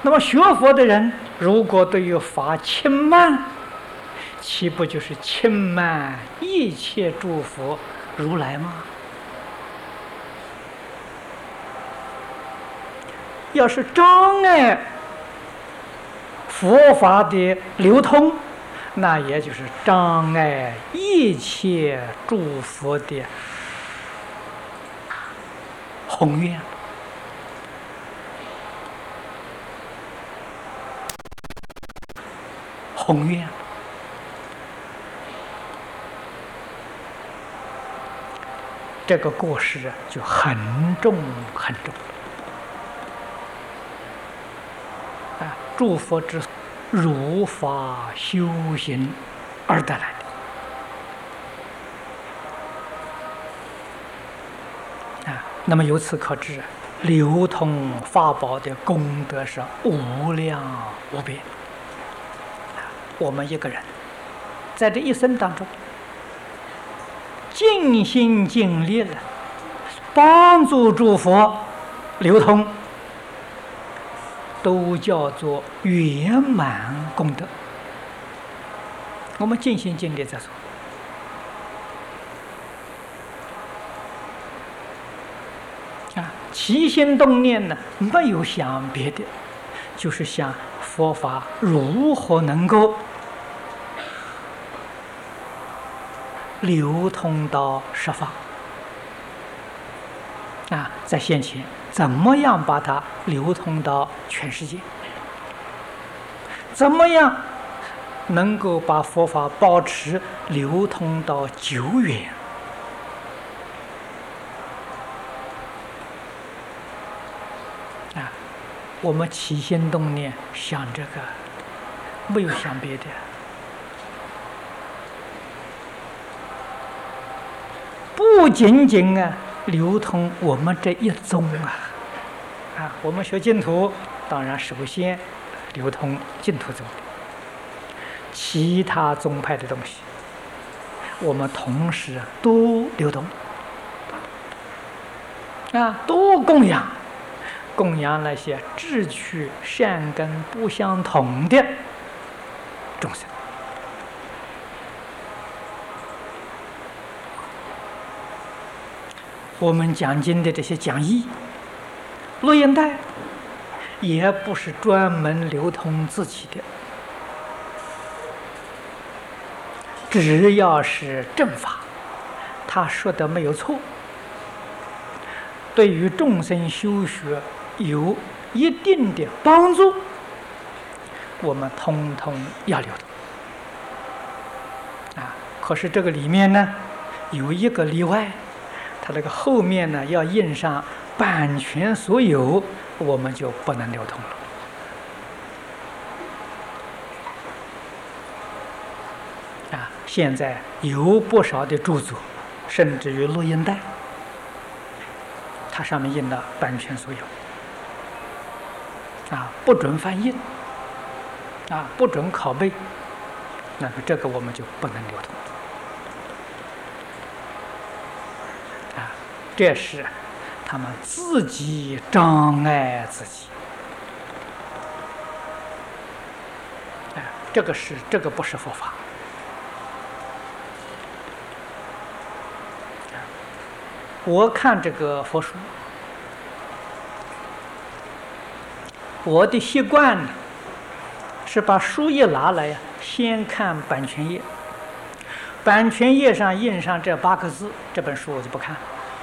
那么学佛的人，如果对于法轻慢，岂不就是轻慢一切诸佛如来吗？要是障碍佛法的流通，那也就是障碍一切诸佛的宏愿。宏愿，这个过失就很重很重啊！诸佛之如法修行而得来的啊。那么由此可知，流通法宝的功德是无量无边。我们一个人在这一生当中尽心尽力了，帮助诸佛流通，都叫做圆满功德。我们尽心尽力在做啊，起心动念呢，没有想别的，就是想佛法如何能够流通到十方啊，在现前怎么样把它流通到全世界？怎么样能够把佛法保持流通到久远？啊，我们起心动念想这个，没有想别的。不仅仅流通我们这一宗我们学净土，当然首先流通净土宗，其他宗派的东西，我们同时都流通都供养那些志趣善根不相同的众生。我们讲经的这些讲义、录音带，也不是专门流通自己的，只要是正法，他说的没有错，对于众生修学有一定的帮助，我们通通要流通可是这个里面呢，有一个例外。它这个后面呢要印上版权所有，我们就不能流通了现在有不少的著作，甚至于录音带，它上面印了版权所有不准翻印不准拷贝，那么这个我们就不能流通。这是他们自己障碍自己这个不是佛法我看这个佛书，我的习惯呢是把书一拿来先看版权页，版权页上印上这8个字，这本书我就不看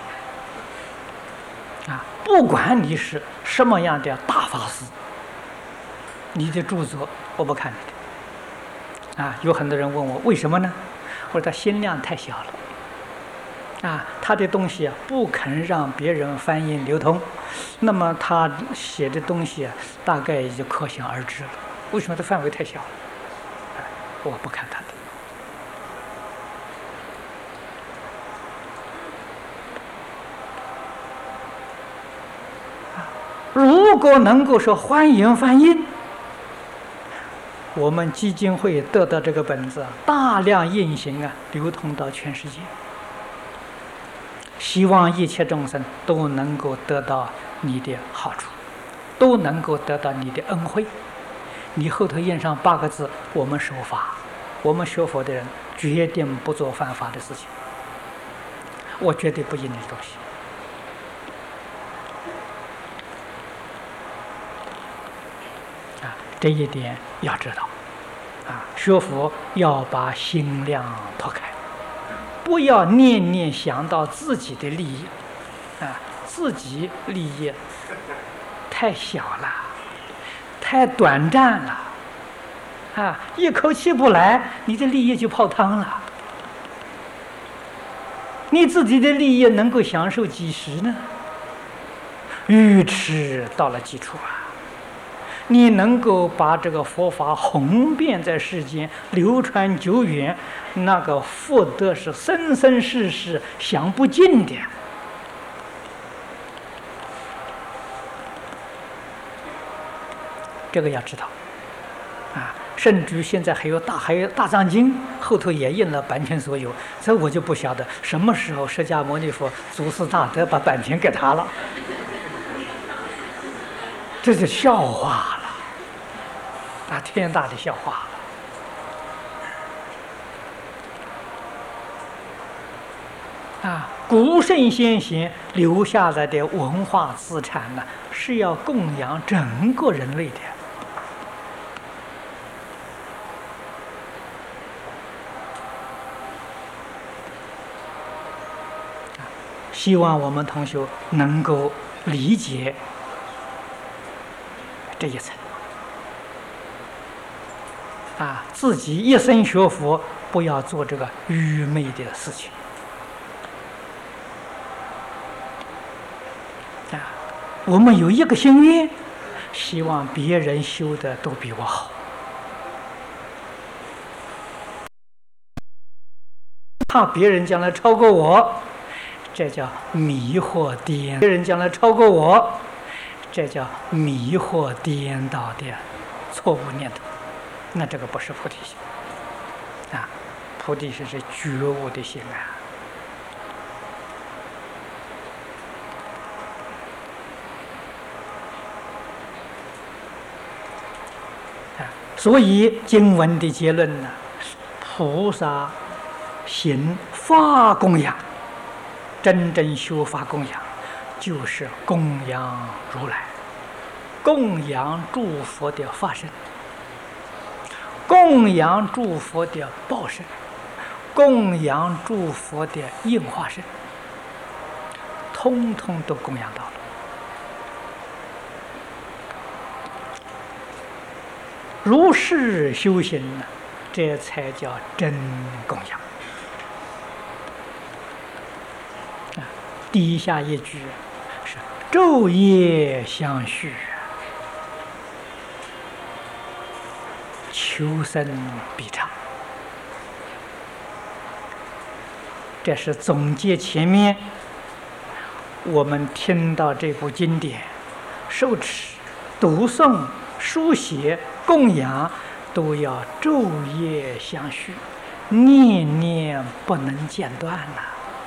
不管你是什么样的大法师，你的著作我不看你的有很多人问我为什么呢？我说他心量太小了他的东西不肯让别人翻译流通，那么他写的东西大概也就可想而知了。为什么它范围太小了？我不看他的。如果能够说欢迎翻印，我们基金会得到这个本子，大量印行流通到全世界，希望一切众生都能够得到你的好处都能够得到你的恩惠。你后头印上8个字：我们守法，我们学佛的人决定不做犯法的事情，我绝对不印你的东西。这一点要知道。学佛要把心量拓开，不要念念想到自己的利益，自己利益太小了，太短暂了，一口气不来，你的利益就泡汤了。你自己的利益能够享受几时呢？愚痴到了极处啊！你能够把这个佛法红遍在世间，流传久远，那个福德是生生世世享不尽的。这个要知道甚至现在还有大藏经，后头也印了版权所有，这我就不晓得什么时候释迦牟尼佛祖师大德把版权给他了，这是笑话了，天大的笑话了。古圣先贤留下来的文化资产呢，是要供养整个人类的。希望我们同学能够理解这一层自己一生学佛，不要做这个愚昧的事情我们有一个心愿，希望别人修的都比我好，怕别人将来超过我，这叫迷惑颠；别人将来超过我，这叫迷惑颠倒的错误念头。那这个不是菩提心菩提心是觉悟的心所以经文的结论呢，菩萨行法供养，真正修法供养，就是供养如来，供养诸佛的法身，供养诸佛的报身，供养诸佛的应化身，通通都供养到了。如是修行呢，这才叫真供养。底下一句是昼夜相续，求生必畅。这是总结前面我们听到这部经典，受持、读诵、书写、供养，都要昼夜相续，念念不能间断了。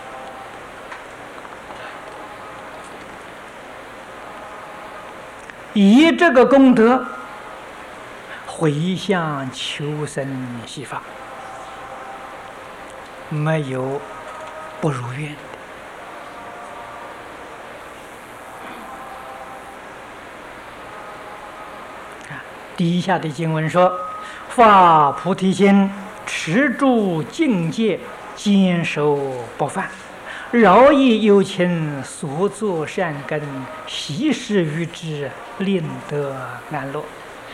以这个功德回向求生西方，没有不如愿的。底下的经文说：发菩提心，持住境界，坚守不犯，饶益有情，所作善根，悉施于之，令得安乐。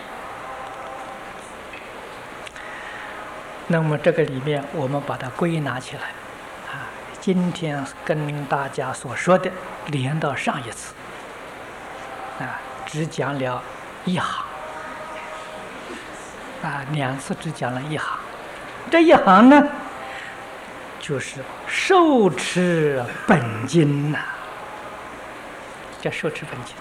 那么这个里面，我们把它归纳起来今天跟大家所说的连到上一次只讲了一行2次只讲了一行。这一行呢，就是受持本经叫受持本经。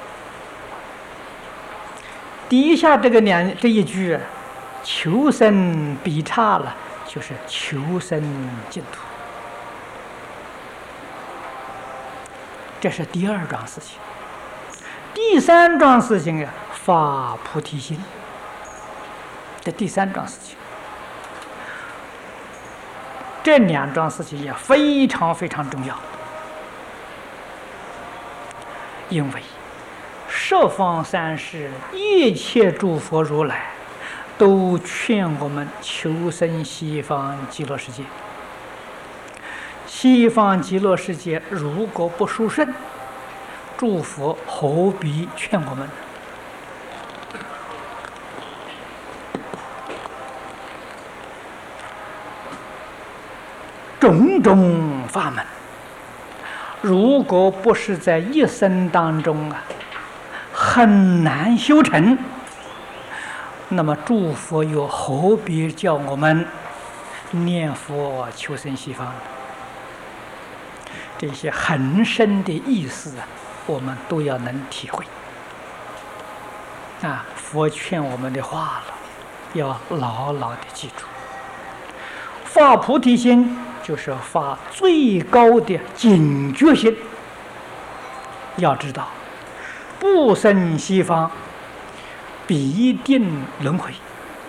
底下这一句求生必刹了，就是求生净土。这是第2桩事情。 第三桩事情呀，发菩提心。这第三桩事情，这两桩事情也非常非常重要，因为十方三世一切诸佛如来都劝我们求生西方极乐世界。西方极乐世界如果不殊胜，诸佛何必劝我们呢？种种法门，如果不是在一生当中很难修成，那么诸佛又何必叫我们念佛求生西方呢？这些很深的意思我们都要能体会。佛劝我们的话了，要牢牢的记住。发菩提心就是发最高的警觉心。要知道，不生西方，必定轮回。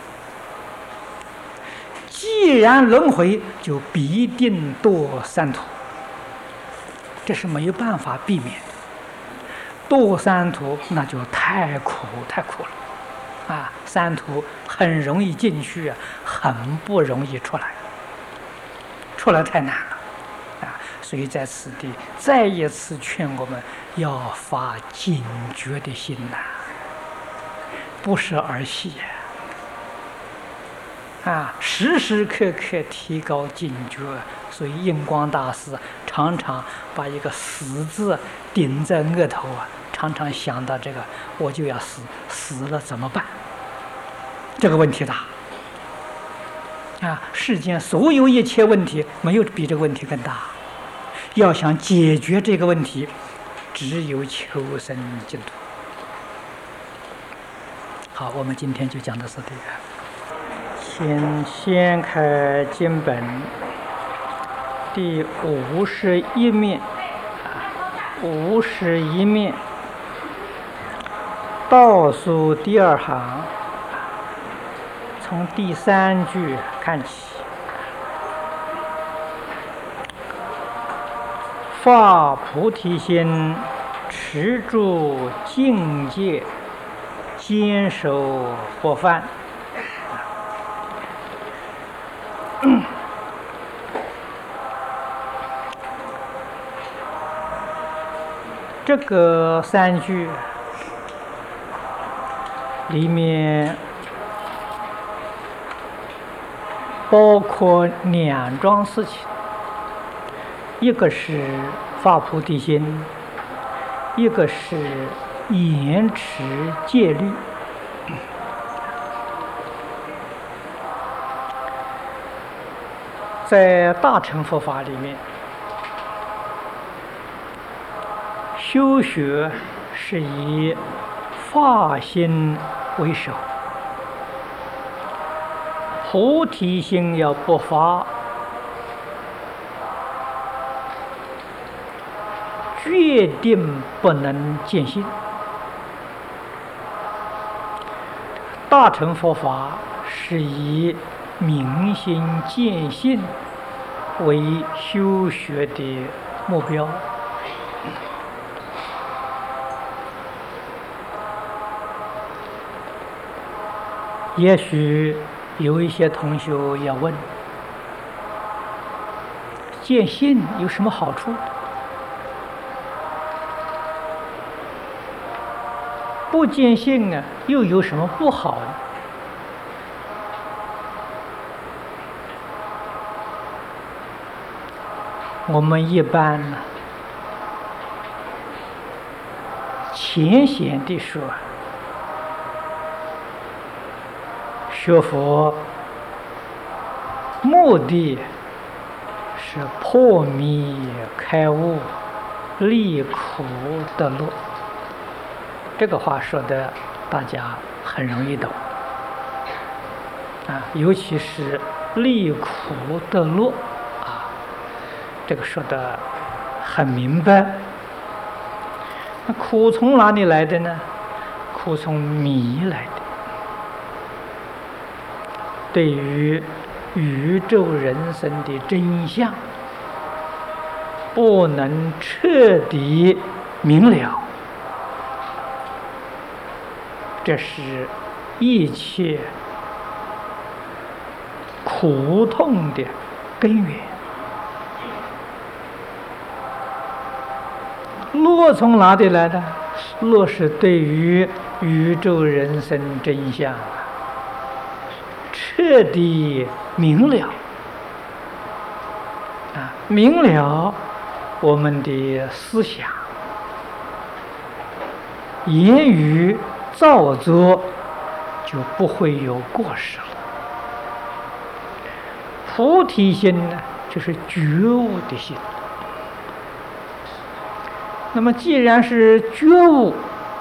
既然轮回，就必定堕三途，这是没有办法避免的。堕三途那就太苦了，三途很容易进去，很不容易出来，出来太难了，所以在此地再一次劝我们要发警觉的心不是儿戏时时刻刻提高警觉。所以印光大师常常把一个死字顶在额头常常想到这个，我就要死，死了怎么办？这个问题大世间所有一切问题没有比这个问题更大。要想解决这个问题，只有求生净土。好，我们今天就讲到这里。请掀开经本第51面，51面倒数第二行，从第3句看起。发菩提心，持住境界，坚守不犯。这个3句里面包括2桩事情，一个是发菩提心，一个是严持戒律。在大乘佛法里面，修学是以发心为首，菩提心要不发，决定不能见性。大乘佛法是以明心见性为修学的目标。也许有一些同学要问：见性有什么好处？不见性又有什么不好呢？我们一般浅显地说，学佛目的是破迷开悟，离苦得乐。这个话说的大家很容易懂尤其是离苦得乐这个说的很明白。那苦从哪里来的呢？苦从迷来的。对于宇宙人生的真相不能彻底明了，这是一切苦痛的根源。乐从哪里来的？乐是对于宇宙人生真相彻底明了明了，我们的思想、言语、造作就不会有过失了。菩提心呢，就是觉悟的心。那么既然是觉悟，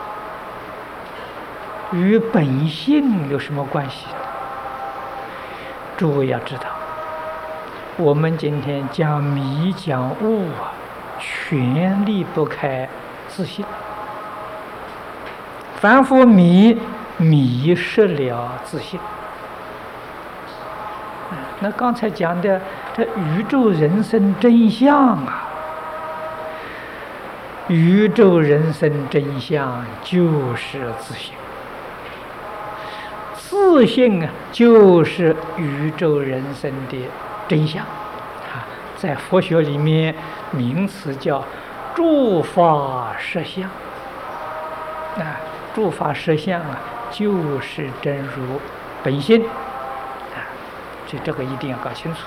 与本性有什么关系？诸位要知道，我们今天讲迷讲悟全离不开自信。凡夫迷失了自信。那刚才讲的这宇宙人生真相宇宙人生真相就是自信。自信就是宇宙人生的真相在佛学里面名词叫诸法实相诸法实相就是真如本心所以这个一定要搞清楚。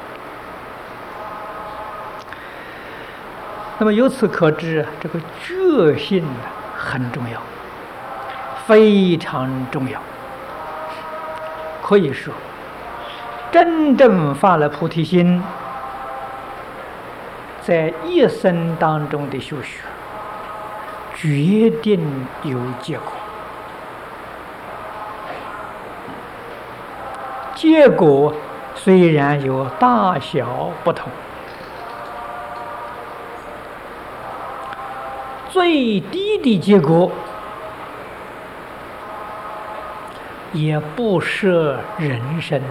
那么由此可知这个觉性很重要，非常重要。可以说真正发了菩提心，在一生当中的修学决定有结果。结果虽然有大小不同，最低的结果也不设人生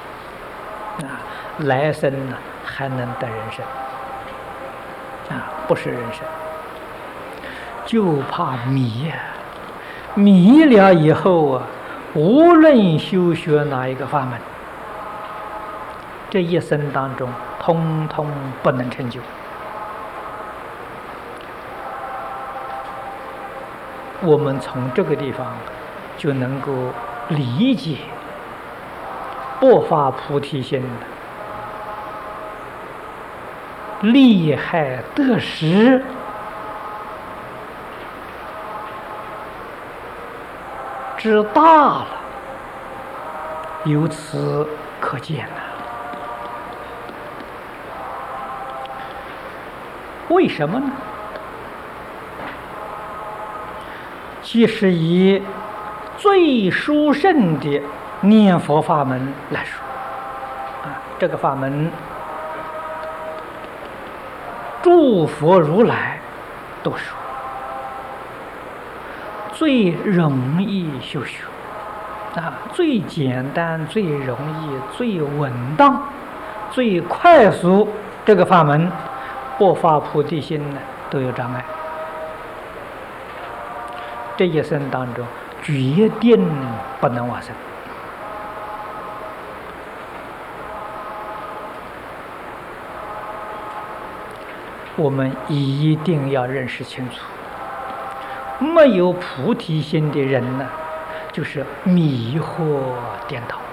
来生还能得人生不是人生，就怕迷了以后无论修学哪一个法门，这一生当中通通不能成就。我们从这个地方就能够理解不发菩提心利害得失之大了，由此可见为什么呢？即使以最殊胜的念佛法门来说这个法门诸佛如来都说最容易修学最简单、最容易、最稳当、最快速，这个法门不发菩提心都有障碍。这一生当中决定不能往生。我们一定要认识清楚，没有菩提心的人就是迷惑颠倒。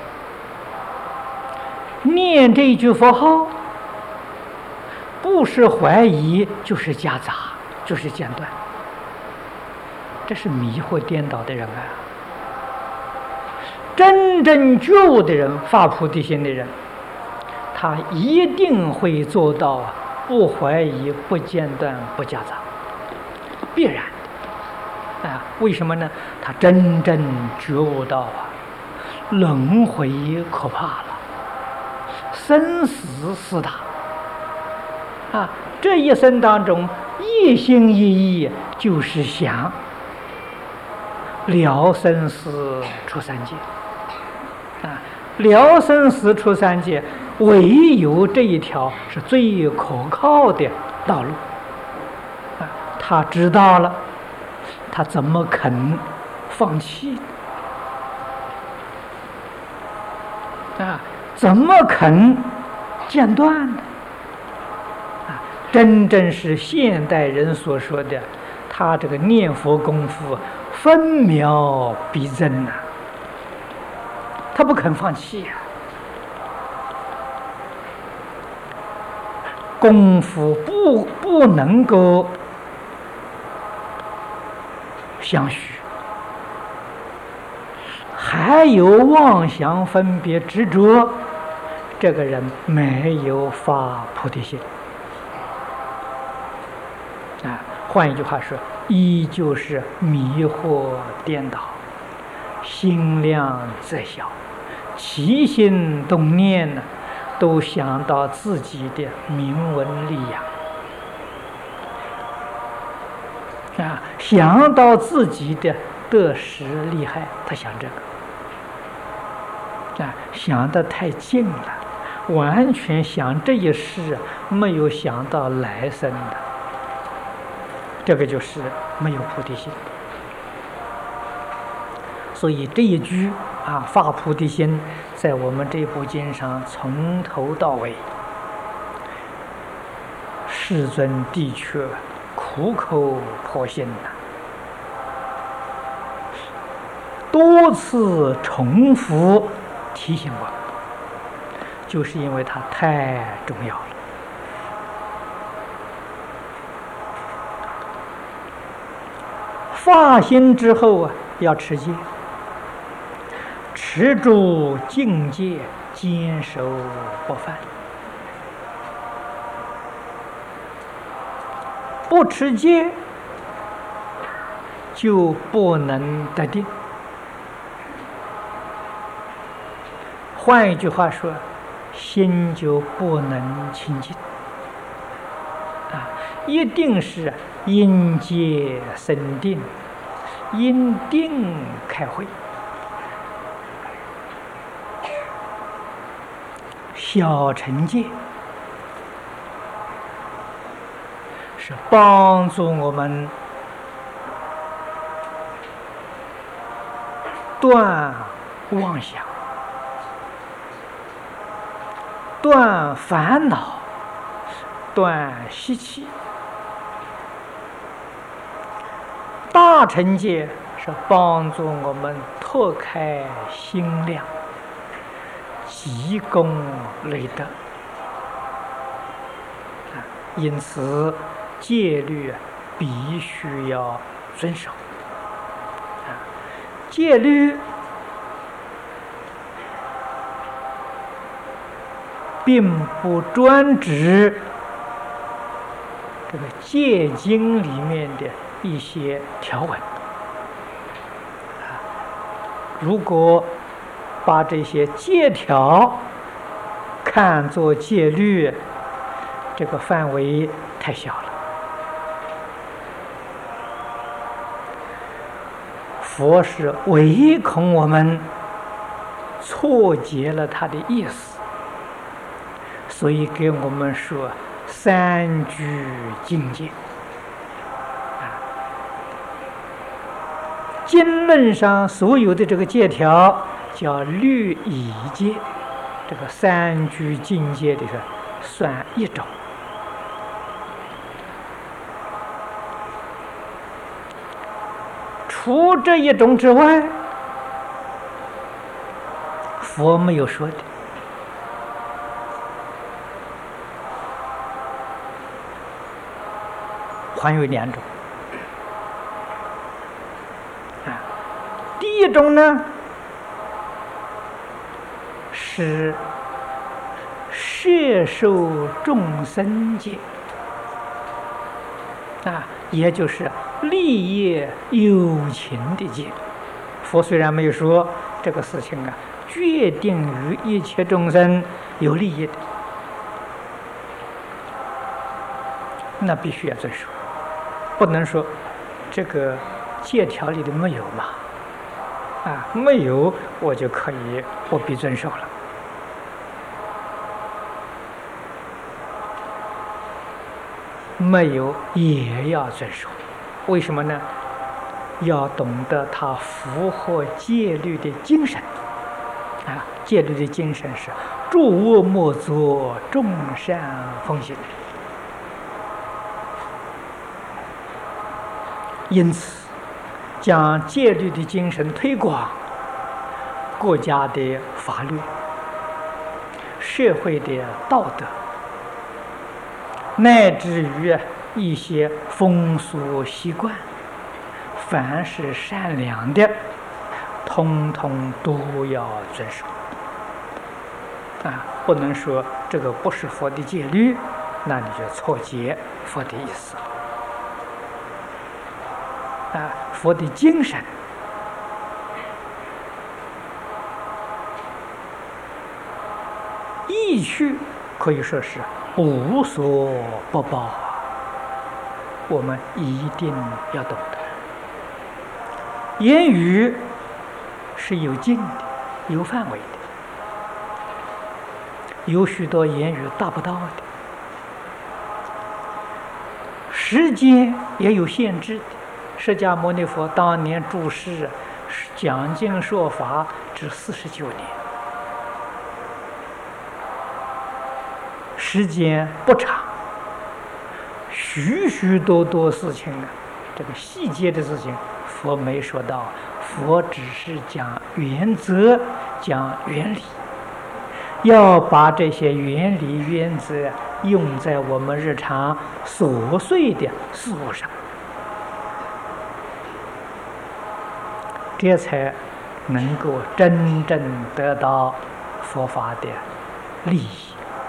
念这一句佛号，不是怀疑就是夹杂，就是间断，这是迷惑颠倒的人真正觉悟的人，发菩提心的人，他一定会做到不怀疑、不间断、不夹杂，必然为什么呢？他真正觉悟到轮回可怕了，生死四大这一生当中一心一意就是想了生死出三界啊！了生死出三界，唯有这一条是最可靠的道路啊！他知道了，他怎么肯放弃啊？怎么肯间断呢？啊，真正是现代人所说的，他这个念佛功夫分秒必争呐，他不肯放弃呀。功夫不能够相续，还有妄想分别执着，这个人没有发菩提心啊。换一句话说，依旧是迷惑颠倒，心量则小，起心动念呢，都想到自己的名闻利养啊，想到自己的得失利害，他想这个啊，想得太近了，完全想这一世，没有想到来生的，这个就是没有菩提心。所以这一句啊，发菩提心，在我们这部经上从头到尾，世尊的确苦口婆心呐，多次重复提醒我，就是因为它太重要了。发心之后啊，要持戒，持住境界，坚守不犯。不持戒，就不能得定。换一句话说，心就不能清净啊！一定是因戒生定，因定开慧。小乘戒是帮助我们断妄想、断烦恼、断习气。大乘戒是帮助我们拓开心量，积功累德。因此戒律必须要遵守。戒律并不专指这个戒经里面的一些条文。如果把这些戒条看作戒律，这个范围太小了。佛是唯恐我们错解了他的意思，所以给我们说三居境界。经论上所有的这个戒条叫律仪戒，这个三居境界里头算一种。除这一种之外，佛没有说的。还有两种。第一种呢，是摄受众生戒也就是利业有情的戒。佛虽然没有说这个事情决定于一切众生有利益的，那必须要遵守。 不能说这个戒条里的没有嘛，没有我就可以不必遵守了。没有也要遵守，为什么呢？要懂得它符合戒律的精神。戒律的精神是诸恶莫作，众善奉行。因此，将戒律的精神推广，国家的法律、社会的道德，乃至于一些风俗习惯，凡是善良的，通通都要遵守。不能说这个不是佛的戒律，那你就错解佛的意思。佛的精神，意趣可以说是无所不包，我们一定要懂得。言语是有境的，有范围的，有许多言语达不到的，时间也有限制的。释迦牟尼佛当年住世讲经说法只49年，时间不长，许许多多事情这个细节的事情佛没说到，佛只是讲原则，讲原理，要把这些原理原则用在我们日常琐碎的事物上，这才能够真正得到佛法的利益。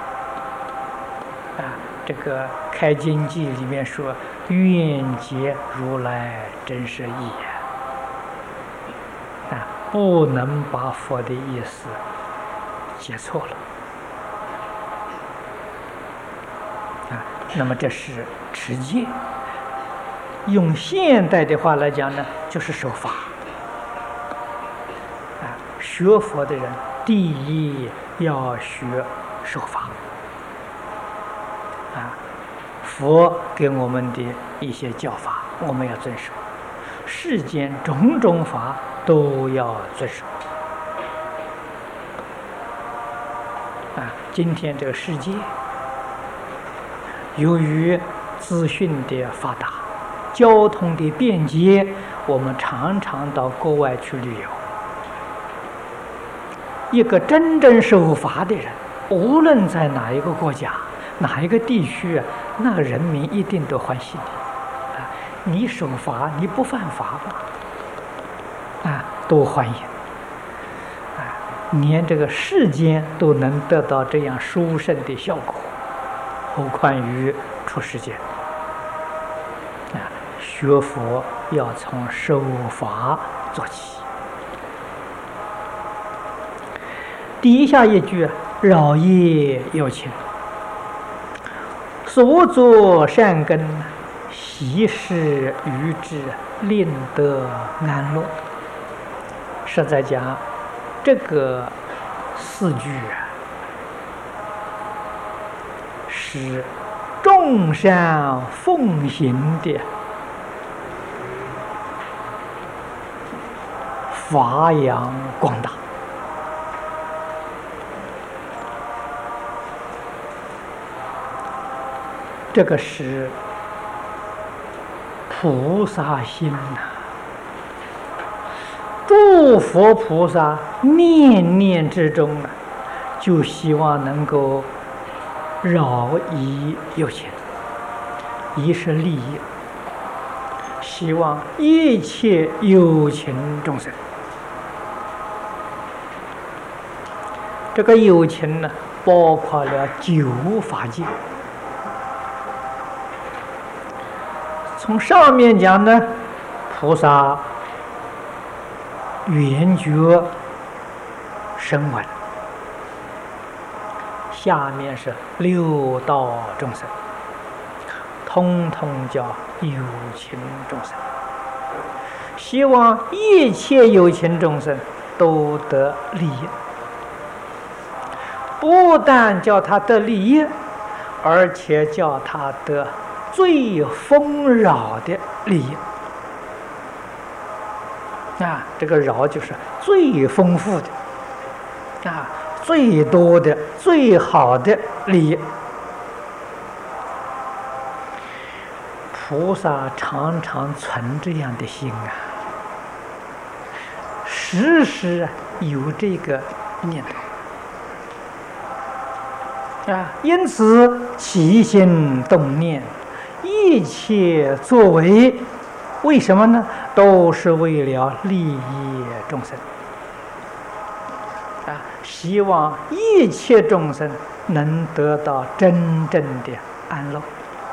这个《开经记》里面说：“愿解如来真实义。”不能把佛的意思解错了。那么这是持戒。用现代的话来讲呢，就是守法。学佛的人，第一要学守法。佛给我们的一些教法，我们要遵守；世间种种法都要遵守。今天这个世界，由于资讯的发达，交通的便捷，我们常常到国外去旅游。一个真正守法的人，无论在哪一个国家、哪一个地区，那个人民一定都欢喜你。你守法，你不犯法吗？都欢迎。连这个世间都能得到这样殊胜的效果，何况于出世间？学佛要从守法做起。底下一句饶业有情，所作善根，悉是愚智，令得安乐。实在讲，这个4句是众善奉行的发扬光大。这个是菩萨心诸佛菩萨念念之中就希望能够饶益有情，以是利益，希望一切有情众生。这个有情呢，包括了9法界。从上面讲呢，菩萨圆觉声闻，下面是6道众生，通通叫有情众生，希望一切有情众生都得利益。不但叫他得利益，而且叫他得最丰饶的利益。这个饶就是最丰富的，最多的、最好的利益。菩萨常常存这样的心时时有这个念头因此起心动念，一切作为，为什么呢？都是为了利益众生希望一切众生能得到真正的安乐。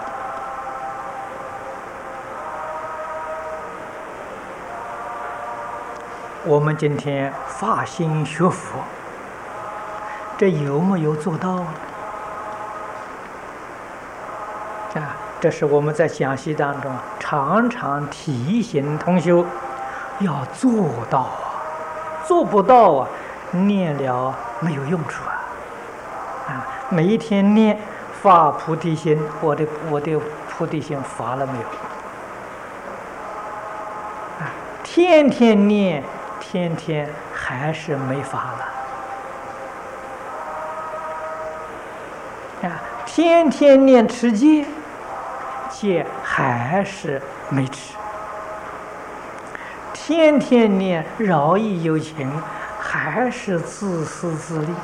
我们今天发心学佛，这有没有做到呢？这是我们在讲习当中常常提醒同修要做到做不到念了没有用处每一天念发菩提心，我的菩提心发了没有？天天念，天天还是没发了天天念持戒，戒还是没持；天天念饶益有情，还是自私自利。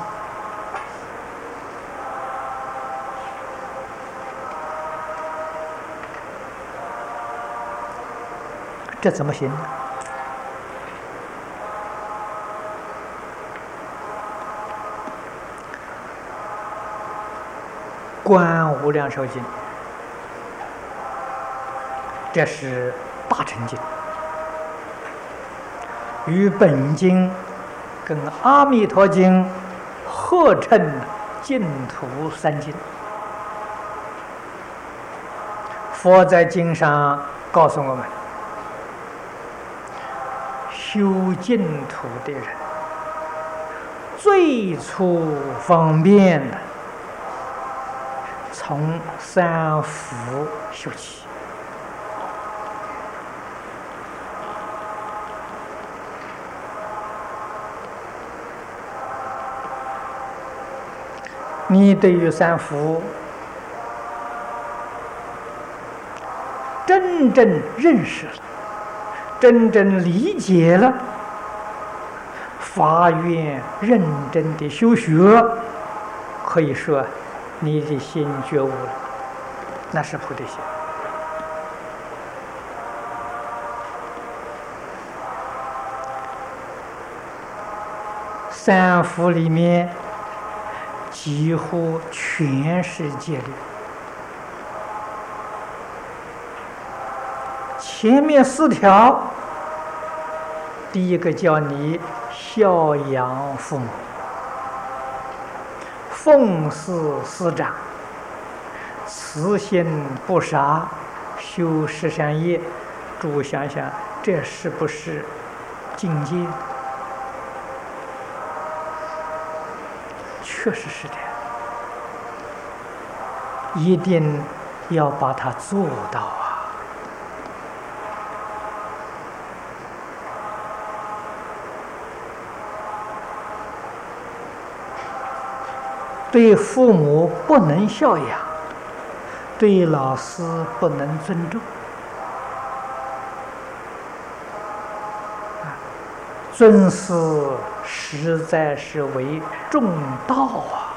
这怎么行呢？观无量寿经，这是大乘经，与本经跟阿弥陀经合称净土三经。佛在经上告诉我们，修净土的人最初方便的，从三福修起。你对于三福真正认识了，真正理解了，发愿认真的修学，可以说你的心觉悟了，那是菩提心。三福里面几乎全是戒律，前面4条，第一个叫你孝养父母，奉事师长，慈心不杀，修十善业。诸位想想，这是不是境界？确实是的，一定要把它做到啊！对父母不能孝养，对老师不能尊重，尊师实在是为重道啊！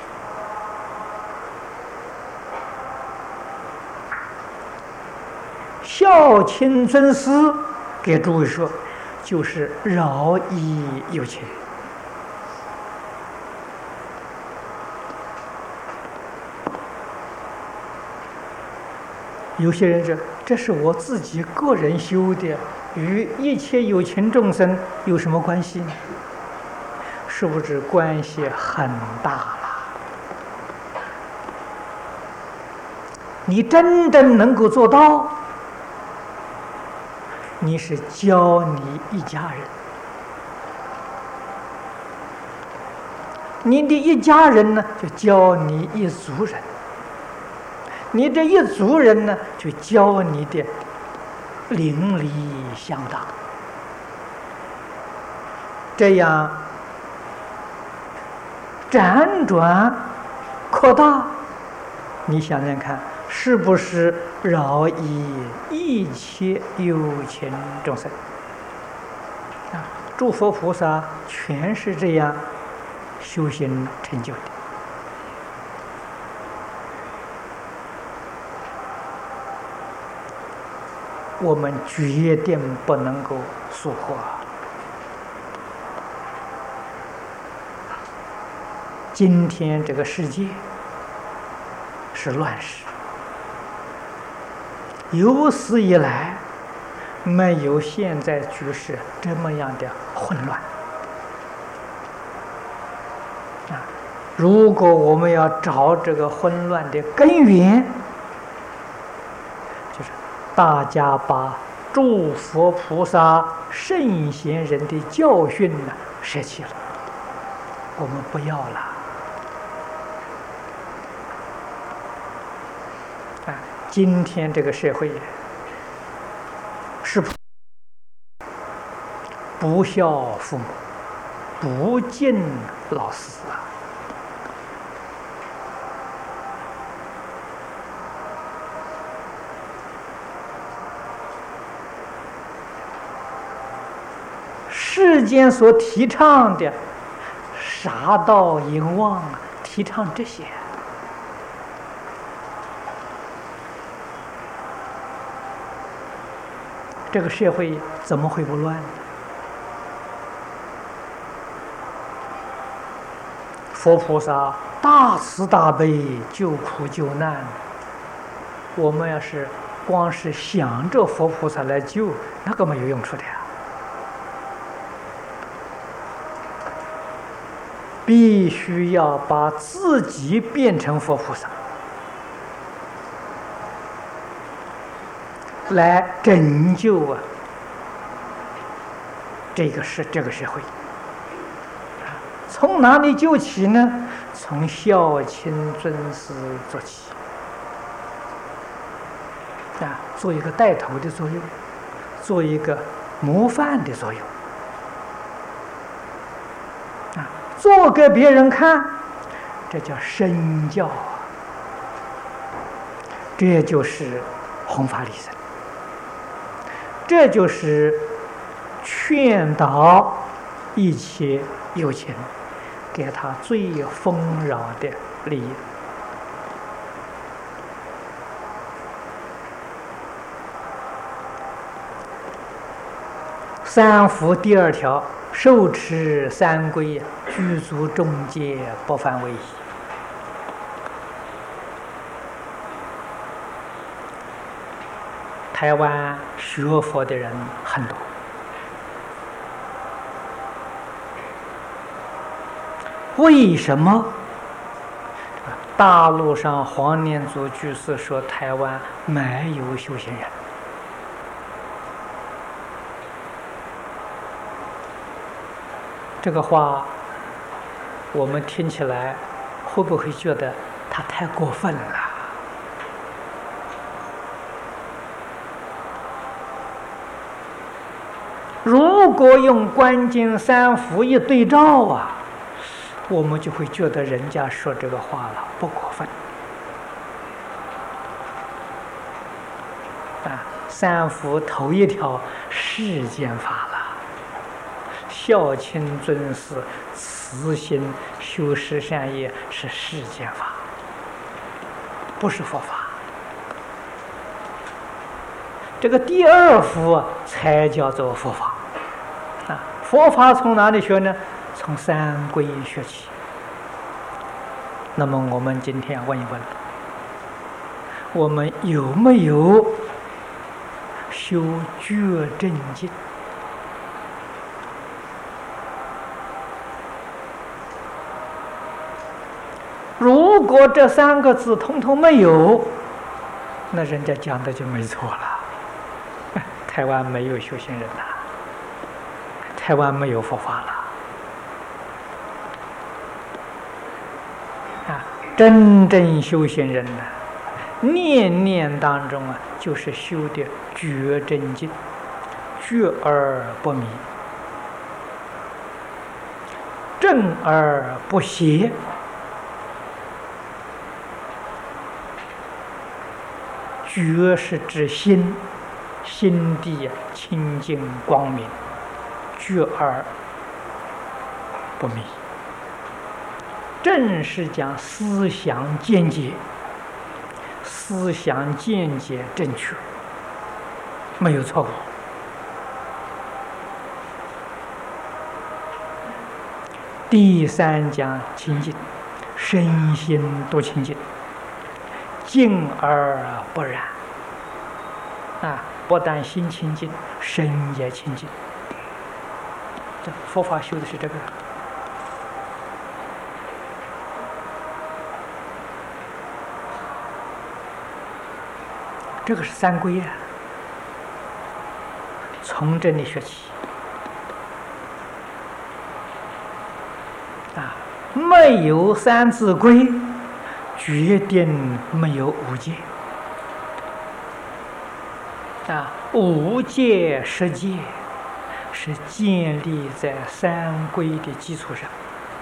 孝亲尊师，给诸位说，就是饶益有情。有些人说，这是我自己个人修的，与一切有情众生有什么关系呢？是不是关系很大了？你真正能够做到， 你是教你一家人，你的一家人呢，就教你一族人，你这一族人呢，就教你的邻里相当，这样辗转扩大，你想想看，是不是饶益一切有情众生？啊，诸佛菩萨全是这样修行成就的。我们决定不能够疏忽。今天这个世界是乱世，有史以来没有现在局势这么样的混乱。如果我们要找这个混乱的根源，就是大家把诸佛菩萨圣贤人的教训呢舍弃了，我们不要了。今天这个社会是不孝父母，不敬老师啊。世间所提倡的杀盗淫妄，提倡这些，这个社会怎么会不乱呢？佛菩萨大慈大悲，救苦救难，我们要是光是想着佛菩萨来救，那个没有用处的呀。必须要把自己变成佛菩萨，来拯救这个社会。从哪里救起呢？从孝亲尊师做起，做一个带头的作用，做一个模范的作用。做给别人看，这叫身教，这就是弘法利生，这就是劝导一切有情，给他最丰饶的利益。三福第二条，受持三规，具足众戒，不犯违仪。台湾学佛的人很多，为什么？大陆上黄念祖居士说台湾没有修行人。这个话我们听起来会不会觉得他太过分了？如果用观经三福一对照我们就会觉得人家说这个话了不过分。三福头一条世间法了，孝亲尊师、慈心、修施善业是世间法，不是佛法。这个第二福才叫做佛法。佛法从哪里学呢？从三规学起。那么我们今天问一问，我们有没有修觉正境？如果这三个字统统没有，那人家讲的就没错了。 台湾没有修行人呐，台湾没有佛法了。真正修行人呢，念念当中就是修的觉真境，觉而不迷，正而不邪。觉是指心，心地清净光明，觉而不迷。正是讲思想见解，思想见解正确，没有错误。第三讲清净，身心都清净，净而不染。不但心清净，身也清净。这佛法修的是这个。这个是三归啊，从这里学起没有三字归，决定没有五戒五戒十戒是建立在三归的基础上。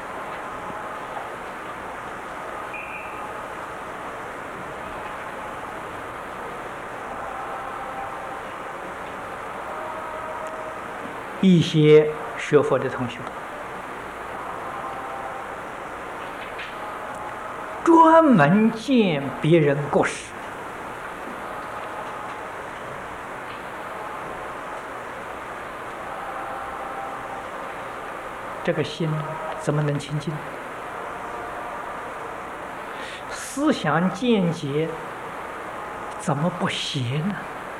一些学佛的同学专门见别人过失，这个心怎么能清净？思想见解怎么不邪呢？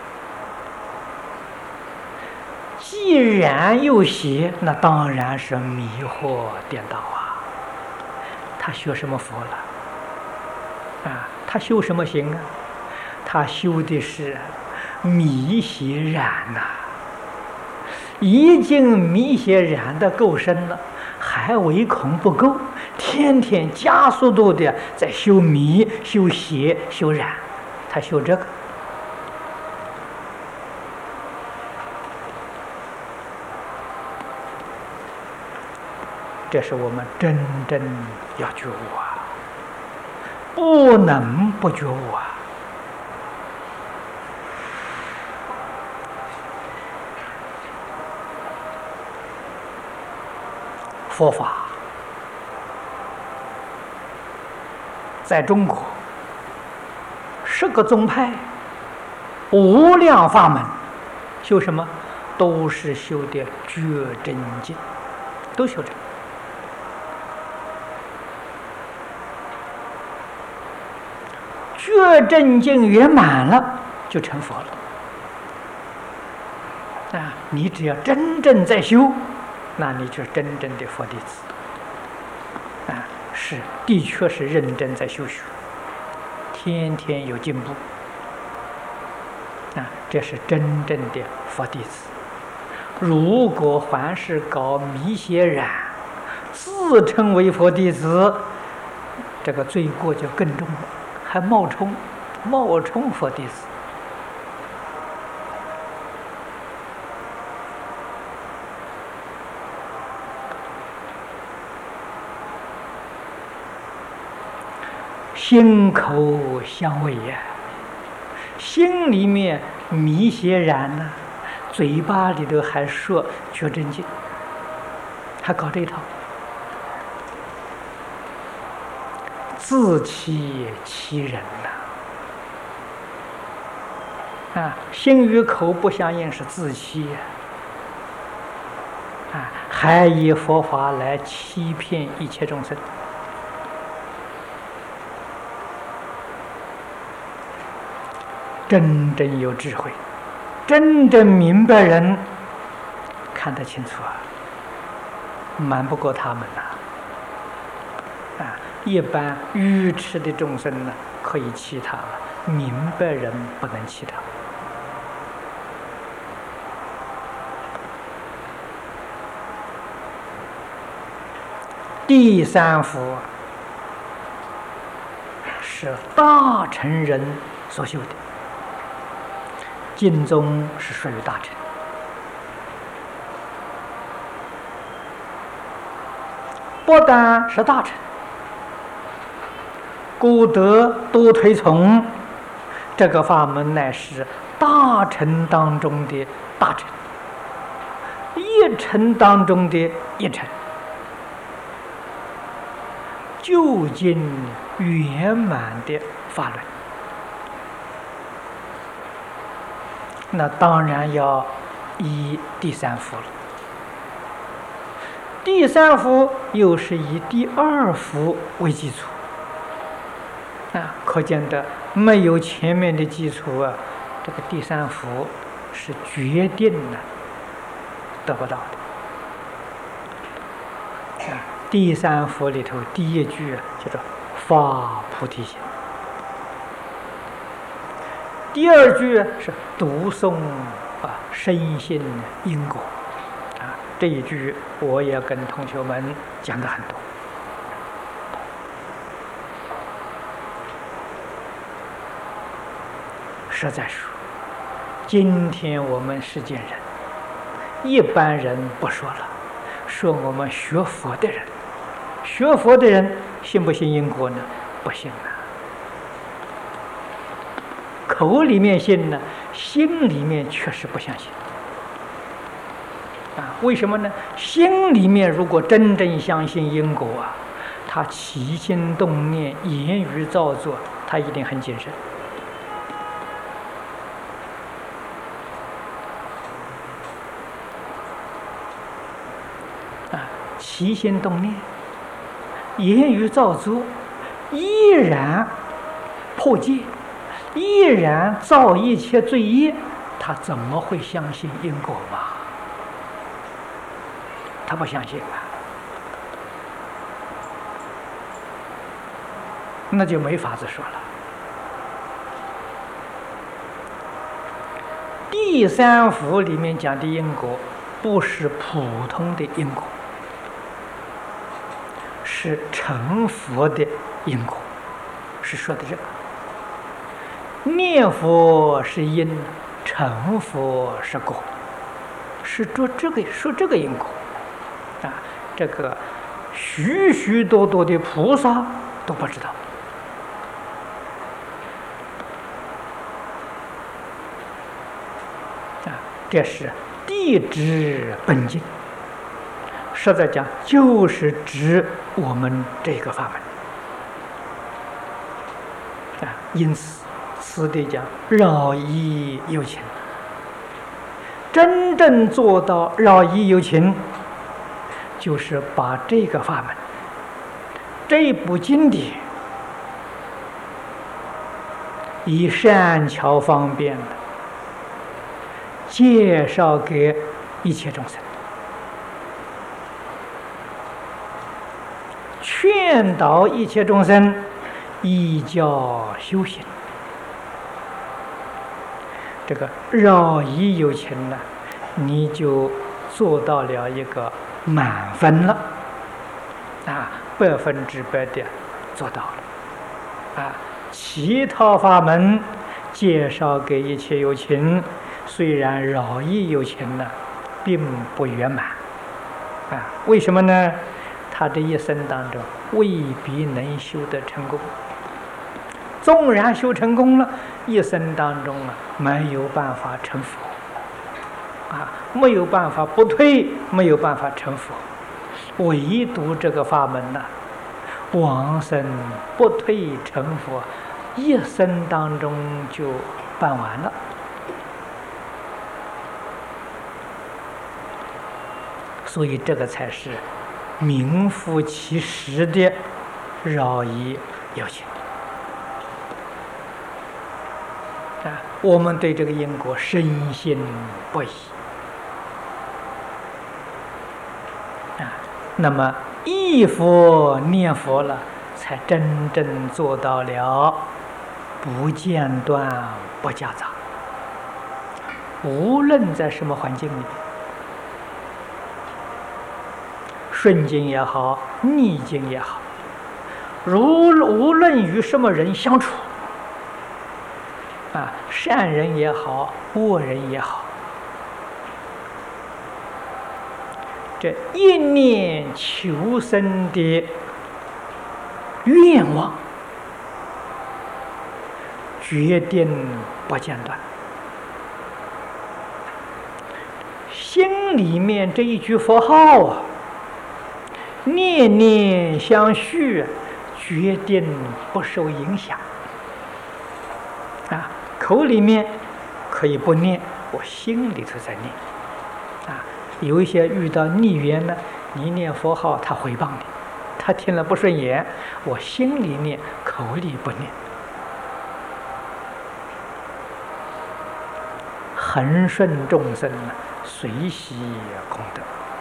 既然又邪，那当然是迷惑颠倒啊！他学什么佛了？他修什么行啊？他修的是迷邪染呐！已经迷邪染得够深了，还唯恐不够，天天加速度的在修迷、修邪、修染，他修这个。这是我们真正要觉悟啊，不能不觉悟啊！佛法在中国10个宗派，无量法门，修什么？都是修的觉真经，都修这个。觉真经圆满了，就成佛了。你只要真正在修，那你就是真正的佛弟子。是，的确是认真在修学，天天有进步。这是真正的佛弟子。如果凡是搞迷邪染，自称为佛弟子，这个罪过就更重了。还冒充佛弟子，心口相违呀！心里面迷邪染呢，嘴巴里头还说觉真经，还搞这一套。自欺欺人呐！心与口不相应是自欺还以佛法来欺骗一切众生。真正有智慧、真正明白人，看得清楚瞒不过他们呐！一般愚痴的众生呢，可以欺他；明白人不能欺他。 第三福是大乘人所修的，经宗是属于大乘。不但是大乘，故得多推崇。这个法门乃是大乘当中的大乘，一乘当中的一乘，究竟圆满的法轮。那当然要以第三福了。第三福又是以第二福为基础，可见的没有前面的基础啊，这个第三福是决定的得不到的。第三福里头第一句叫做发菩提心，第二句是读诵深信因果。这一句我也跟同学们讲的很多。实在说，今天我们世间人，一般人不说了，说我们学佛的人，学佛的人信不信因果呢？不信啊。口里面信呢，心里面确实不相信。为什么呢？心里面如果真正相信因果啊，他起心动念、言语造作，他一定很谨慎。起心动念、言语造作，依然破戒，依然造一切罪业，他怎么会相信因果嘛？他不相信啊，那就没法子说了。第三福里面讲的因果，不是普通的因果，是成佛的因果，是说的这个。念佛是因，成佛是果，是说这个因果。这个许许多多的菩萨都不知道。这是地支本经，实在讲就是指我们这个法门。因此此地讲饶益有情，真正做到饶益有情，就是把这个法门、这部经典以善巧方便的介绍给一切众生，劝导一切众生依教修行。这个饶益有情呢，你就做到了一个满分了，100%的做到了其他法门介绍给一切有情，虽然饶益有情呢，并不圆满为什么呢？他这一生当中未必能修得成功，纵然修成功了，一生当中没有办法成佛没有办法不退，没有办法成佛。唯独这个法门往生不退成佛，一生当中就办完了。所以这个才是名副其实的饶益有情我们对这个因果深信不疑那么忆佛念佛了，才真正做到了不间断不夹杂，无论在什么环境里， 顺境也好，逆境也好，无论与什么人相处，善人也好，恶人也好，这一念求生的愿望，决定不间断。心里面这一句佛号啊，念念相续，决定不受影响。口里面可以不念，我心里头在念。有一些遇到逆缘呢，你念佛号，他回谤你，他听了不顺眼，我心里念，口里不念。恒顺众生，随喜功德。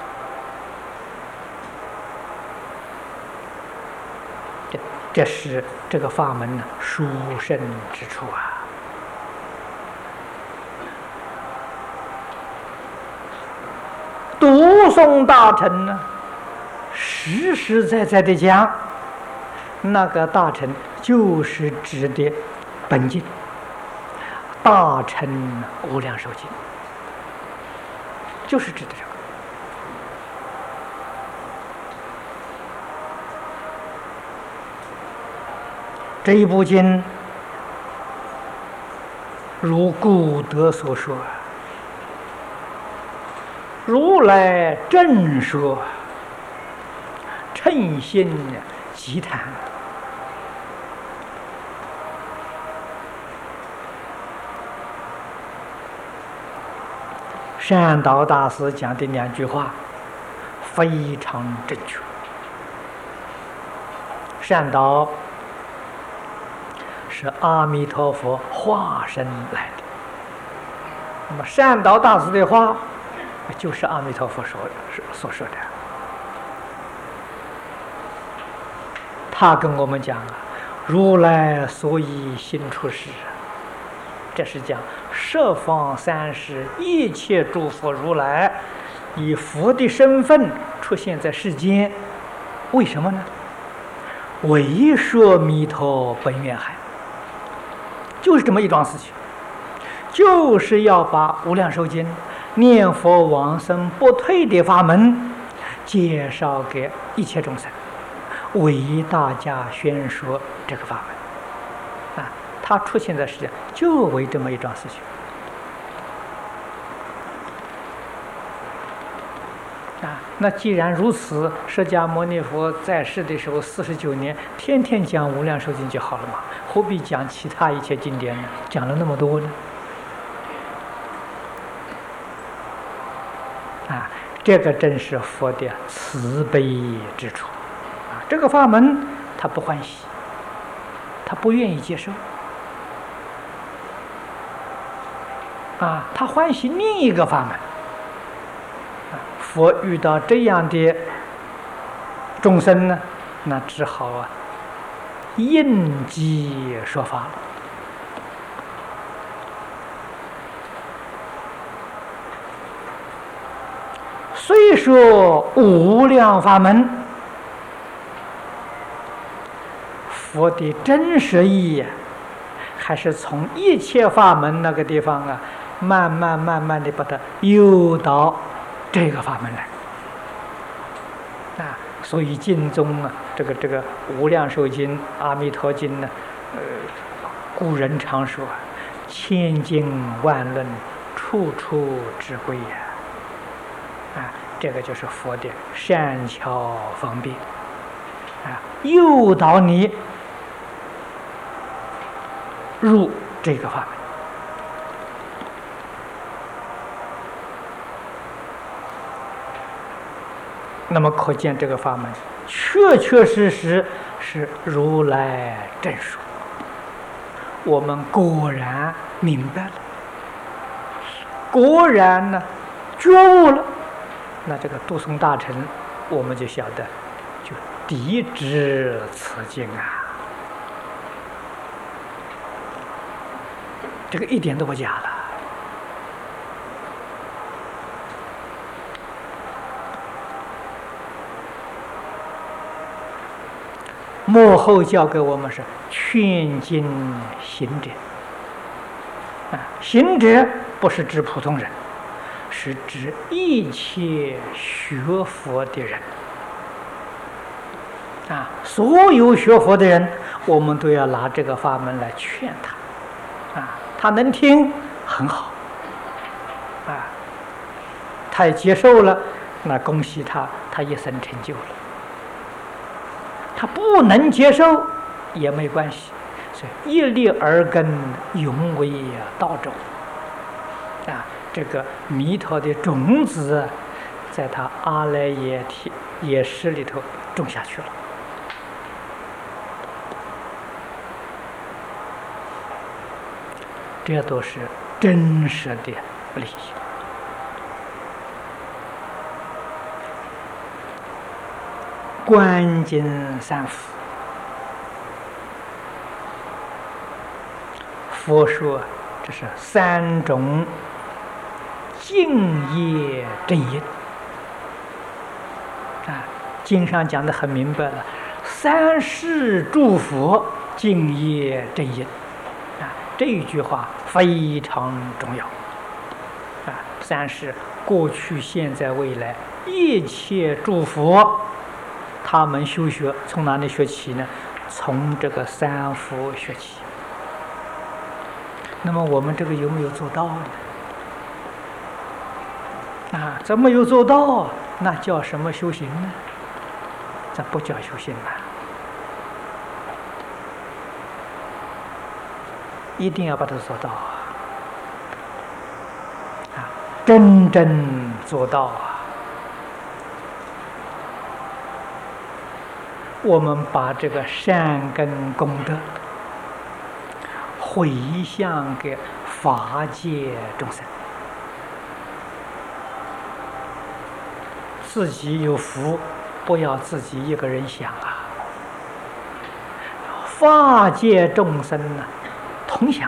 这是这个法门呢殊胜之处啊！读诵大臣呢，实实在在的讲，那个大臣就是指的本经。大乘无量寿经，就是指的这个。这一部经，如古德所说，如来正说，称心即谈。善导大师讲的两句话非常正确。善导是阿弥陀佛化身来的，那么善导大师的话就是阿弥陀佛所说的。他跟我们讲如来所以行出世，这是讲十方三世一切诸佛如来以佛的身份出现在世间，为什么呢？为说弥陀本愿海，就是这么一桩事情，就是要把无量寿经念佛往生不退的法门介绍给一切众生，为大家宣说这个法门他出现在世界就为这么一桩事情那既然如此，释迦牟尼佛在世的时候49年，天天讲无量寿经就好了嘛，何必讲其他一切经典呢？讲了那么多呢？这个正是佛的慈悲之处这个法门他不欢喜，他不愿意接受他欢喜另一个法门。佛遇到这样的众生呢，那只好应机说法了。虽说无量法门，佛的真实意义还是从一切法门那个地方慢慢的把它诱导这个法门来所以经中这个无量寿经、阿弥陀经呢，古人常说千经万论，处处智慧这个就是佛的善巧方便诱导你入这个法门。那么可见这个法门确确实实是如来正说，我们果然明白了，果然呢觉悟了，那这个读诵大乘我们就晓得就抵制此经这个一点都不假了。 幕后教给我们是劝进行者。行者不是指普通人，是指一切学佛的人。所有学佛的人，我们都要拿这个法门来劝他。他能听很好，他也接受了，那恭喜他，他一生成就了。他不能接受也没关系，所以一粒耳根，永为道种。这个弥陀的种子，在他阿赖耶识里头种下去了。这都是真实的利益。观经三福，佛说这是三种净业正因。经上讲得很明白了，三世诸佛净业正因。这一句话非常重要。三世过去、现在、未来，一切诸佛，他们修学从哪里学起呢？从这个三福学起。那么我们这个有没有做到呢？怎么有做到？那叫什么修行呢？这不叫修行啊！一定要把它做到真正做到我们把这个善根功德回向给法界众生，自己有福，不要自己一个人想法界众生呢，同享。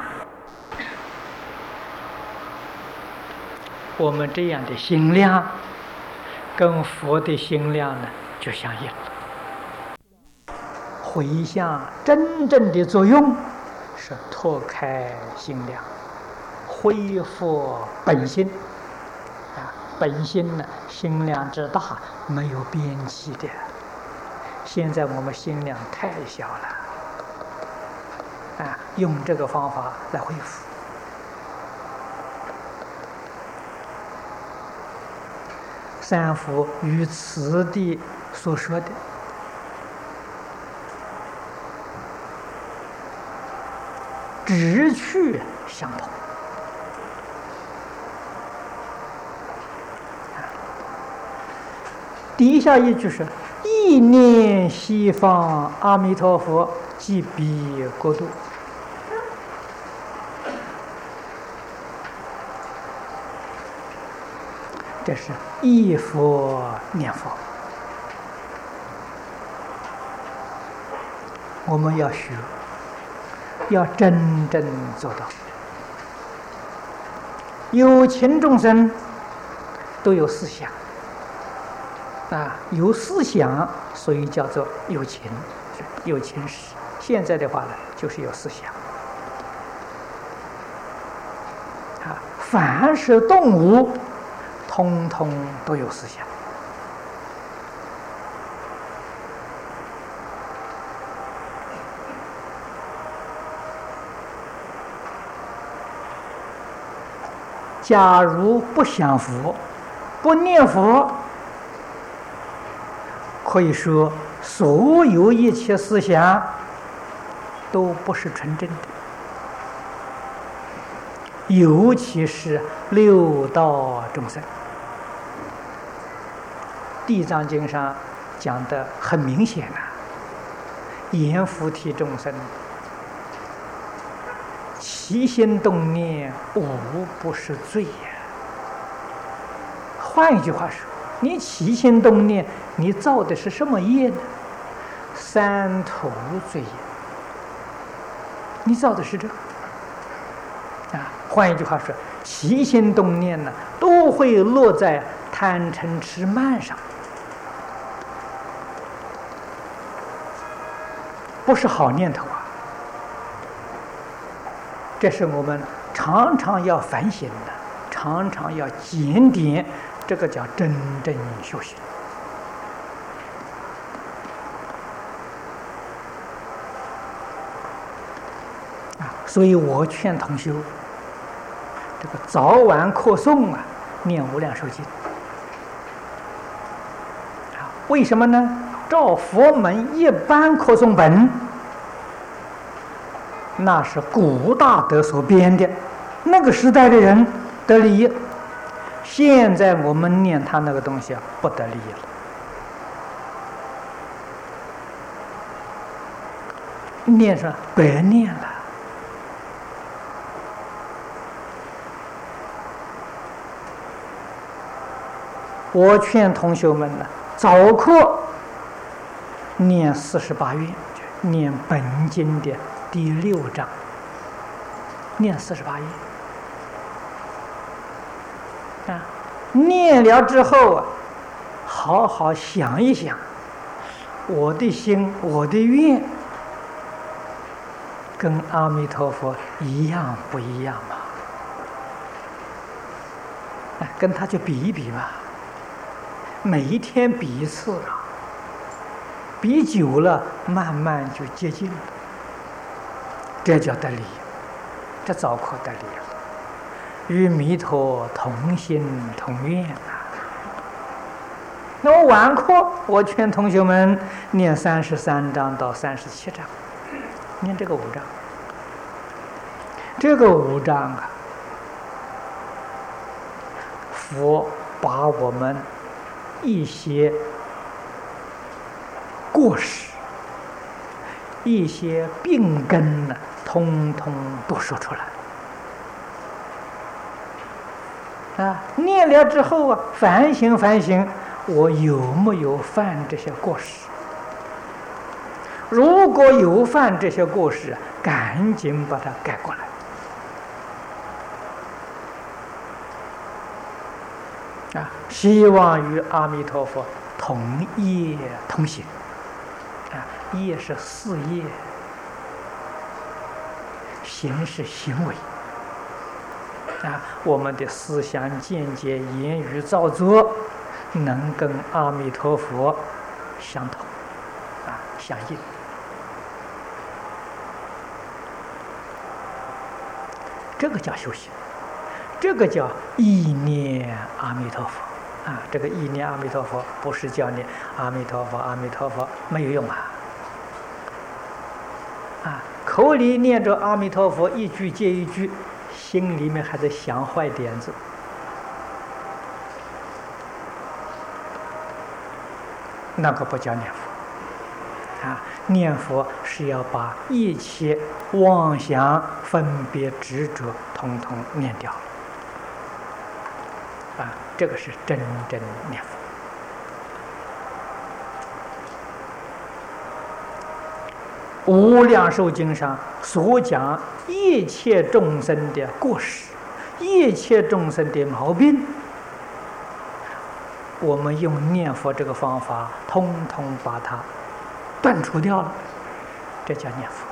我们这样的心量跟佛的心量呢就相应了。回向真正的作用是拓开心量，恢复本心。本心呢，心量之大没有边际的。现在我们心量太小了，用这个方法来恢复。三福与此地所说的直趣相同。底下一句是意念西方阿弥陀佛即彼国度。这是忆佛念佛，我们要学，要真正做到。有情众生都有思想，有思想，所以叫做有情，有情识。现在的话呢，就是有思想。凡是动物，通通都有思想。假如不想佛，不念佛，可以说所有一切思想都不是纯正的，尤其是六道众生。地藏经上讲得很明显阎浮提众生起心动念无不是罪换一句话说，你起心动念，你造的是什么业呢？三途罪业，你造的是这个换一句话说，起心动念呢，都会落在贪嗔痴慢上。 不是好念头啊。这是我们常常要反省的，常常要检点，这个叫真正修行。所以我劝同修，这个早晚课诵啊，念《无量寿经》为什么呢？照佛门一般课诵本，那是古大德所编的，那个时代的人得利益。现在我们念他那个东西不得利益了。念上白念了。我劝同学们呢，早课念48愿，念本经的第6章，念48愿。念了之后啊，好好想一想，我的心，我的愿，跟阿弥陀佛一样不一样嘛？跟他去比一比吧。每一天比一次啊，比久了，慢慢就接近了。这叫得利益，这早课得利益了，与弥陀同心同愿啊。那么晚课，我劝同学们念33章到37章，念这个5章。这个5章啊，佛把我们一些过失、一些病根呢，通通都说出来。念了之后啊，反省反省，我有没有犯这些过失？如果有犯这些过失，赶紧把它改过来。希望与阿弥陀佛同业同行。业是事业，行是行为。我们的思想见解、言语造作，能跟阿弥陀佛相同，相应。这个叫修行，这个叫意念阿弥陀佛。这个意念阿弥陀佛不是叫你阿弥陀佛阿弥陀佛，没有用啊！口里念着阿弥陀佛，一句接一句，心里面还在想坏点子。那个不叫念佛。念佛是要把一切妄想、分别、执着，统统念掉。这个是真正念佛。无量寿经上所讲一切众生的过失，一切众生的毛病，我们用念佛这个方法，通通把它断除掉了，这叫念佛。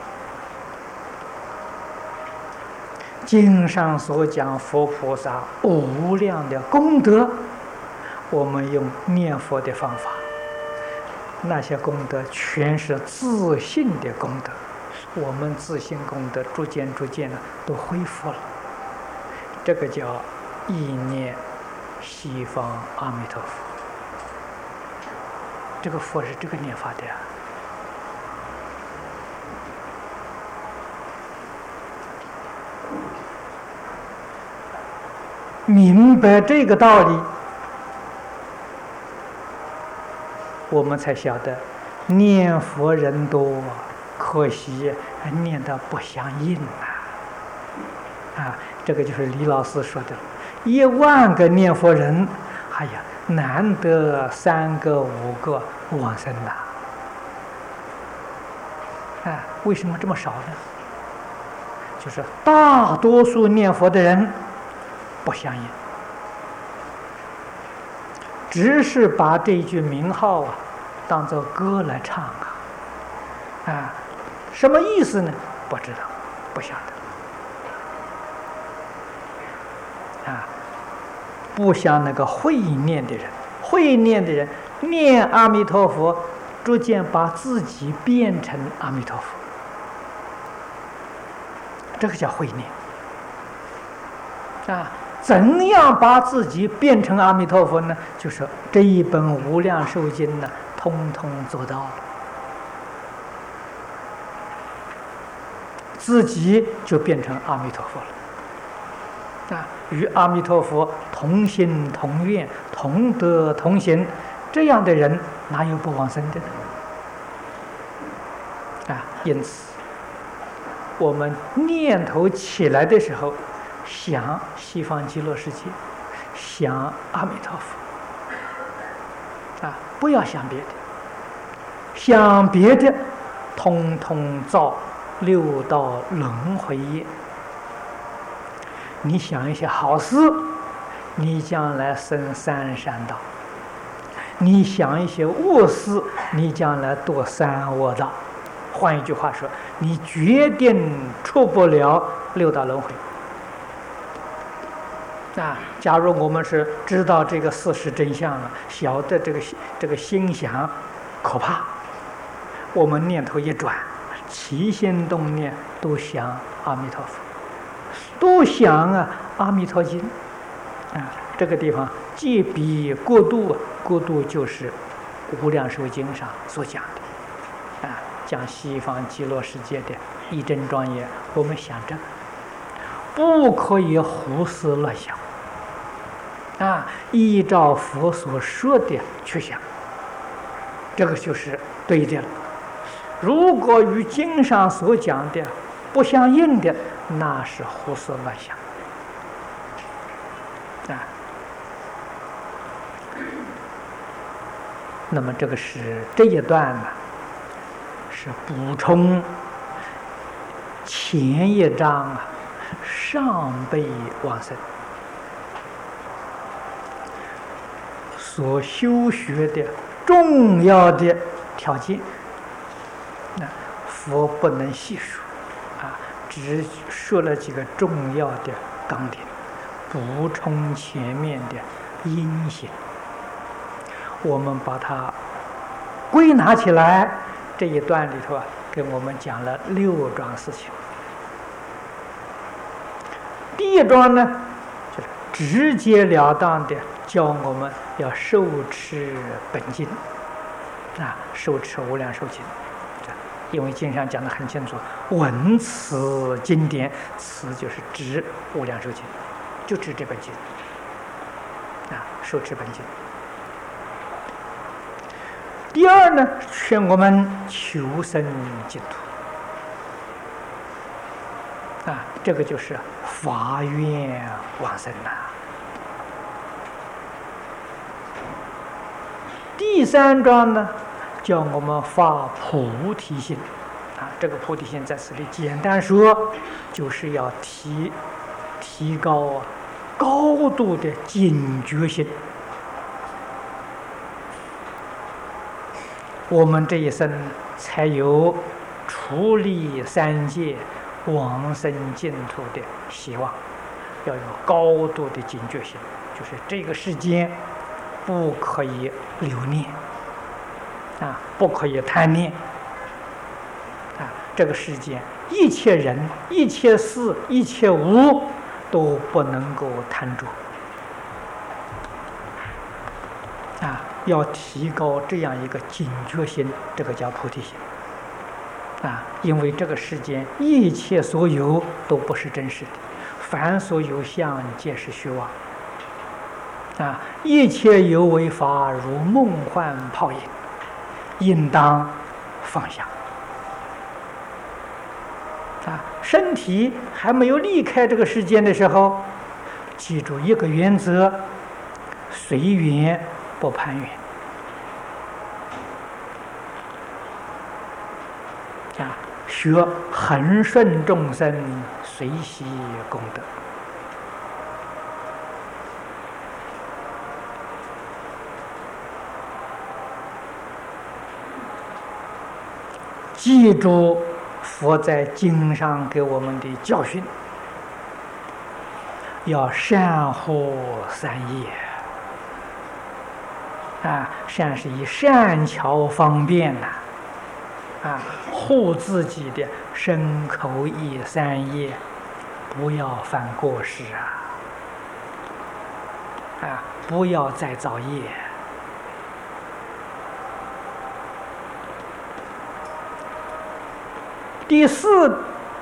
经上所讲佛菩萨无量的功德，我们用念佛的方法，那些功德全是自信的功德，我们自信功德逐渐的都恢复了。这个叫意念西方阿弥陀佛。这个佛是这个念法的呀。明白这个道理，我们才晓得念佛人多，可惜念得不相应这个就是李老师说的，10000个念佛人，难得3个5个往生为什么这么少呢？就是大多数念佛的人不相应，只是把这句名号当作歌来唱啊，什么意思呢？不知道，不晓得。啊，不像那个会念的人，会念的人念阿弥陀佛，逐渐把自己变成阿弥陀佛，这个叫会念。啊，怎样把自己变成阿弥陀佛呢？就是这一本《无量寿经》呢，通通做到了，自己就变成阿弥陀佛了。啊，与阿弥陀佛同心同愿、同德同行，这样的人哪有不往生的呢？啊，因此我们念头起来的时候，想西方极乐世界，想阿弥陀佛，啊，不要想别的，想别的，通通造六道轮回业。你想一些好事，你将来生三善道；你想一些恶事，你将来堕三恶道。换一句话说，你决定出不了六道轮回。啊，假如我们是知道这个事实真相了，晓得这个心想可怕，我们念头一转，起心动念都想阿弥陀佛，都想阿弥陀经。啊，这个地方即比过度，过度就是无量寿经上所讲的，啊，讲西方极乐世界的一真庄严，我们想这个不可以胡思乱想，啊，依照佛所说的去想，这个就是对的了。如果与经上所讲的不相应的，那是胡思乱想。啊，那么这一段呢，是补充前一章上辈往生所修学的重要的条件。那佛不能细数，只说了几个重要的纲领，补充前面的因行。我们把它归纳起来，这一段里头给我们讲了6桩事情。第一桩呢，就是直截了当的教我们要受持本经，受持无量寿经。因为经上讲得很清楚，闻此经典，此就是指无量寿经，就指这本经，受持本经。第二呢，劝我们求生净土，这个就是发愿往生呐。第三章呢，叫我们发菩提心，这个菩提心在此里简单说，就是要提高高度的警觉性。我们这一生才有出离三界、往生净土的希望，要有高度的警觉性，就是这个世间不可以留念，不可以贪念，这个世间一切人、一切事、一切物都不能够贪着，要提高这样一个警觉心，这个叫菩提心，因为这个世间一切所有都不是真实的，凡所有相皆是虚妄，一切有为法如梦幻泡影，应当放下。身体还没有离开这个世间的时候，记住一个原则：随缘不攀缘。学恒顺众生，随喜功德。 记住佛在经上给我们的教训，要善护三业。善是以善巧方便护自己的身口意三业，不要犯过失不要再造业。第四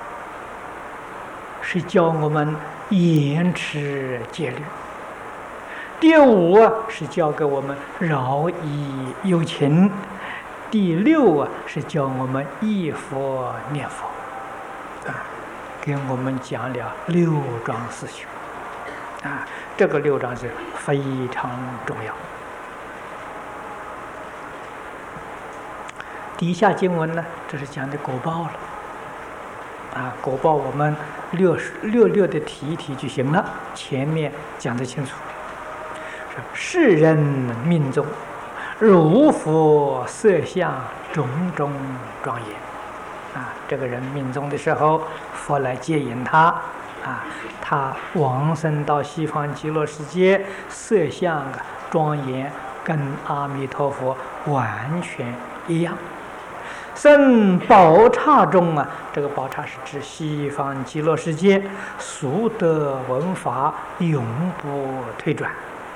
是教我们严持戒律。第五是教给我们饶益有情。第六是教我们忆佛念佛。给我们讲了六桩四修。这个六桩是非常重要。底下经文呢，这是讲的果报了。果报我们略的提一提就行了，前面讲得清楚。世人命中，如佛色相种种庄严。这个人命中的时候，佛来接引他，他往生到西方极乐世界，色相庄严，跟阿弥陀佛完全一样。生宝刹中这个宝刹是指西方极乐世界，俗德闻法，永不退转。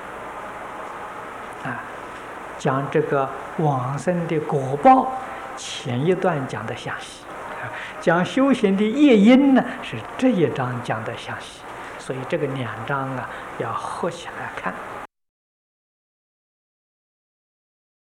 讲这个往生的果报，前一段讲的详细，讲修行的业因呢，是这一章讲的详细，所以这个两章要合起来看。